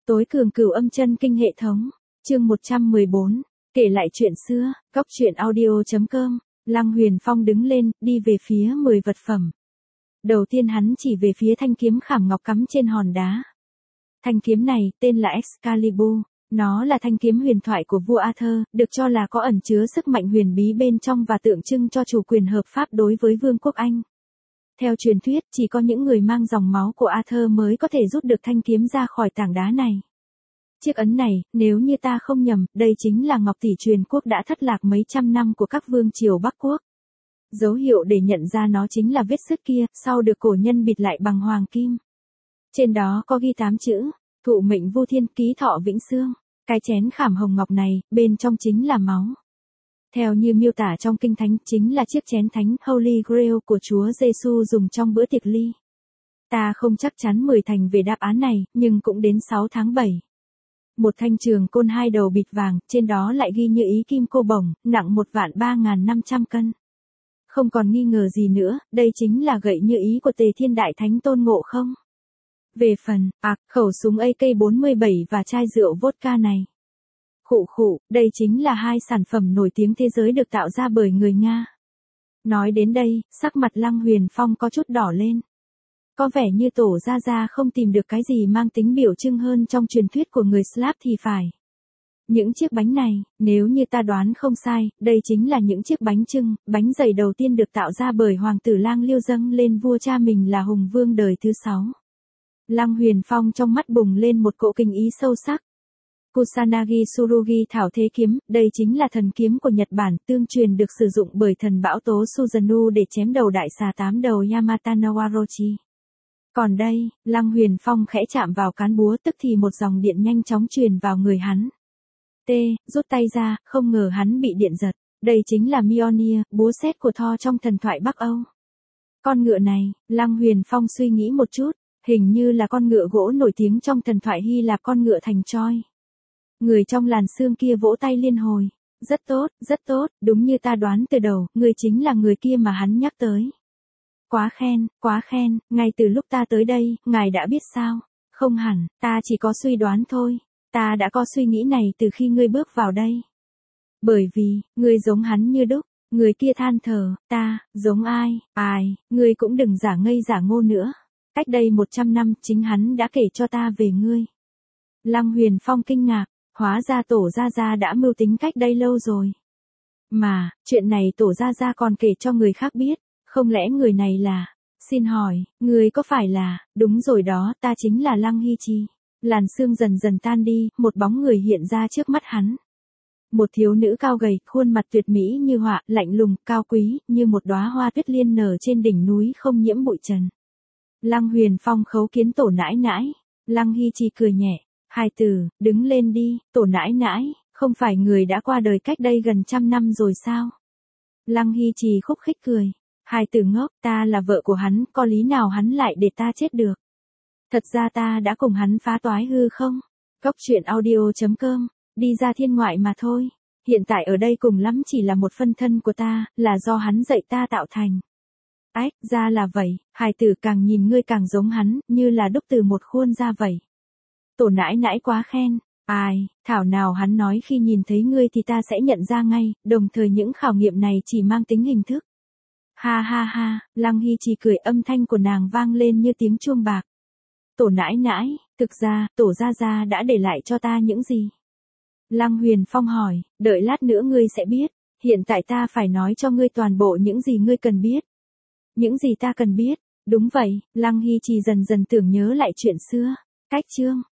Tối cường cửu âm chân kinh hệ thống. Chương 114. Kể lại chuyện xưa. Góc truyện audio.com. Lăng Huyền Phong đứng lên, đi về phía 10 vật phẩm. Đầu tiên hắn chỉ về phía thanh kiếm khảm ngọc cắm trên hòn đá. Thanh kiếm này tên là Excalibur. Nó là thanh kiếm huyền thoại của vua Arthur, được cho là có ẩn chứa sức mạnh huyền bí bên trong và tượng trưng cho chủ quyền hợp pháp đối với Vương quốc Anh. Theo truyền thuyết, chỉ có những người mang dòng máu của Arthur mới có thể rút được thanh kiếm ra khỏi tảng đá này. Chiếc ấn này, nếu như ta không nhầm, đây chính là ngọc tỷ truyền quốc đã thất lạc mấy trăm năm của các vương triều Bắc Quốc. Dấu hiệu để nhận ra nó chính là vết sứt kia, sau được cổ nhân bịt lại bằng hoàng kim. Trên đó có ghi 8 chữ, thụ mệnh vô thiên, ký thọ vĩnh xương. Cái chén khảm hồng ngọc này, bên trong chính là máu. Theo như miêu tả trong kinh thánh, chính là chiếc chén thánh Holy Grail của Chúa Giêsu dùng trong bữa tiệc ly. Ta không chắc chắn 10 thành về đáp án này, nhưng cũng đến 6 tháng 7. Một thanh trường côn 2 đầu bịt vàng, trên đó lại ghi như ý kim cô bổng, nặng 1.3.500 cân. Không còn nghi ngờ gì nữa, đây chính là gậy như ý của Tề Thiên Đại Thánh Tôn Ngộ Không. Về phần, khẩu súng AK-47 và chai rượu vodka này. Đây chính là hai sản phẩm nổi tiếng thế giới được tạo ra bởi người Nga. Nói đến đây, sắc mặt Lăng Huyền Phong có chút đỏ lên. Có vẻ như Tổ Gia Gia không tìm được cái gì mang tính biểu trưng hơn trong truyền thuyết của người Slav thì phải. Những chiếc bánh này, nếu như ta đoán không sai, đây chính là những chiếc bánh chưng, bánh dày đầu tiên được tạo ra bởi Hoàng tử Lang Liêu dâng lên vua cha mình là Hùng Vương đời thứ 6. Lăng Huyền Phong trong mắt bùng lên một cỗ kinh ý sâu sắc. Kusanagi Tsurugi thảo thế kiếm, đây chính là thần kiếm của Nhật Bản, tương truyền được sử dụng bởi thần bão tố Suzanu để chém đầu đại xà 8 đầu Yamata no Orochi. Còn đây, Lăng Huyền Phong khẽ chạm vào cán búa, tức thì một dòng điện nhanh chóng truyền vào người hắn. Rút tay ra, không ngờ hắn bị điện giật. Đây chính là Mjolnir, búa sét của Thor trong thần thoại Bắc Âu. Con ngựa này, Lăng Huyền Phong suy nghĩ một chút, hình như là con ngựa gỗ nổi tiếng trong thần thoại Hy Lạp, con ngựa thành Troy. Người trong làn xương kia vỗ tay liên hồi. Rất tốt, đúng như ta đoán từ đầu, người chính là người kia mà hắn nhắc tới. Quá khen, ngay từ lúc ta tới đây, ngài đã biết sao? Không hẳn, ta chỉ có suy đoán thôi. Ta đã có suy nghĩ này từ khi ngươi bước vào đây. Bởi vì, ngươi giống hắn như đúc. Người kia than thở, ta, giống ai, ngươi cũng đừng giả ngây giả ngô nữa. Cách đây 100 năm, chính hắn đã kể cho ta về ngươi. Lăng Huyền Phong kinh ngạc, hóa ra Tổ Gia Gia đã mưu tính cách đây lâu rồi. Mà, chuyện này Tổ Gia Gia còn kể cho người khác biết, không lẽ người này là, xin hỏi, người có phải là, đúng rồi đó, ta chính là Lăng Hy Chi. Làn sương dần dần tan đi, một bóng người hiện ra trước mắt hắn. Một thiếu nữ cao gầy, khuôn mặt tuyệt mỹ như họa, lạnh lùng, cao quý, như một đóa hoa tuyết liên nở trên đỉnh núi không nhiễm bụi trần. Lăng Huyền Phong khấu kiến Tổ nãi nãi. Lăng Hy Chi cười nhẹ, hài tử, đứng lên đi, Tổ nãi nãi, không phải người đã qua đời cách đây gần 100 năm rồi sao? Lăng Hy Chi khúc khích cười, hài tử ngốc, ta là vợ của hắn, có lý nào hắn lại để ta chết được? Thật ra ta đã cùng hắn phá toái hư không? Góc truyện audio.com, đi ra thiên ngoại mà thôi. Hiện tại ở đây cùng lắm chỉ là một phân thân của ta, là do hắn dạy ta tạo thành. Ra là vậy, hài tử càng nhìn ngươi càng giống hắn, như là đúc từ một khuôn ra vậy. Tổ nãi nãi quá khen, thảo nào hắn nói khi nhìn thấy ngươi thì ta sẽ nhận ra ngay, đồng thời những khảo nghiệm này chỉ mang tính hình thức. Ha, Lăng Hy Chi cười, âm thanh của nàng vang lên như tiếng chuông bạc. Tổ nãi nãi, thực ra, Tổ Gia Gia đã để lại cho ta những gì? Lăng Huyền Phong hỏi, đợi lát nữa ngươi sẽ biết, hiện tại ta phải nói cho ngươi toàn bộ những gì ngươi cần biết. Những gì ta cần biết? Đúng vậy, Lăng Hy Chi dần dần tưởng nhớ lại chuyện xưa. Cách chương,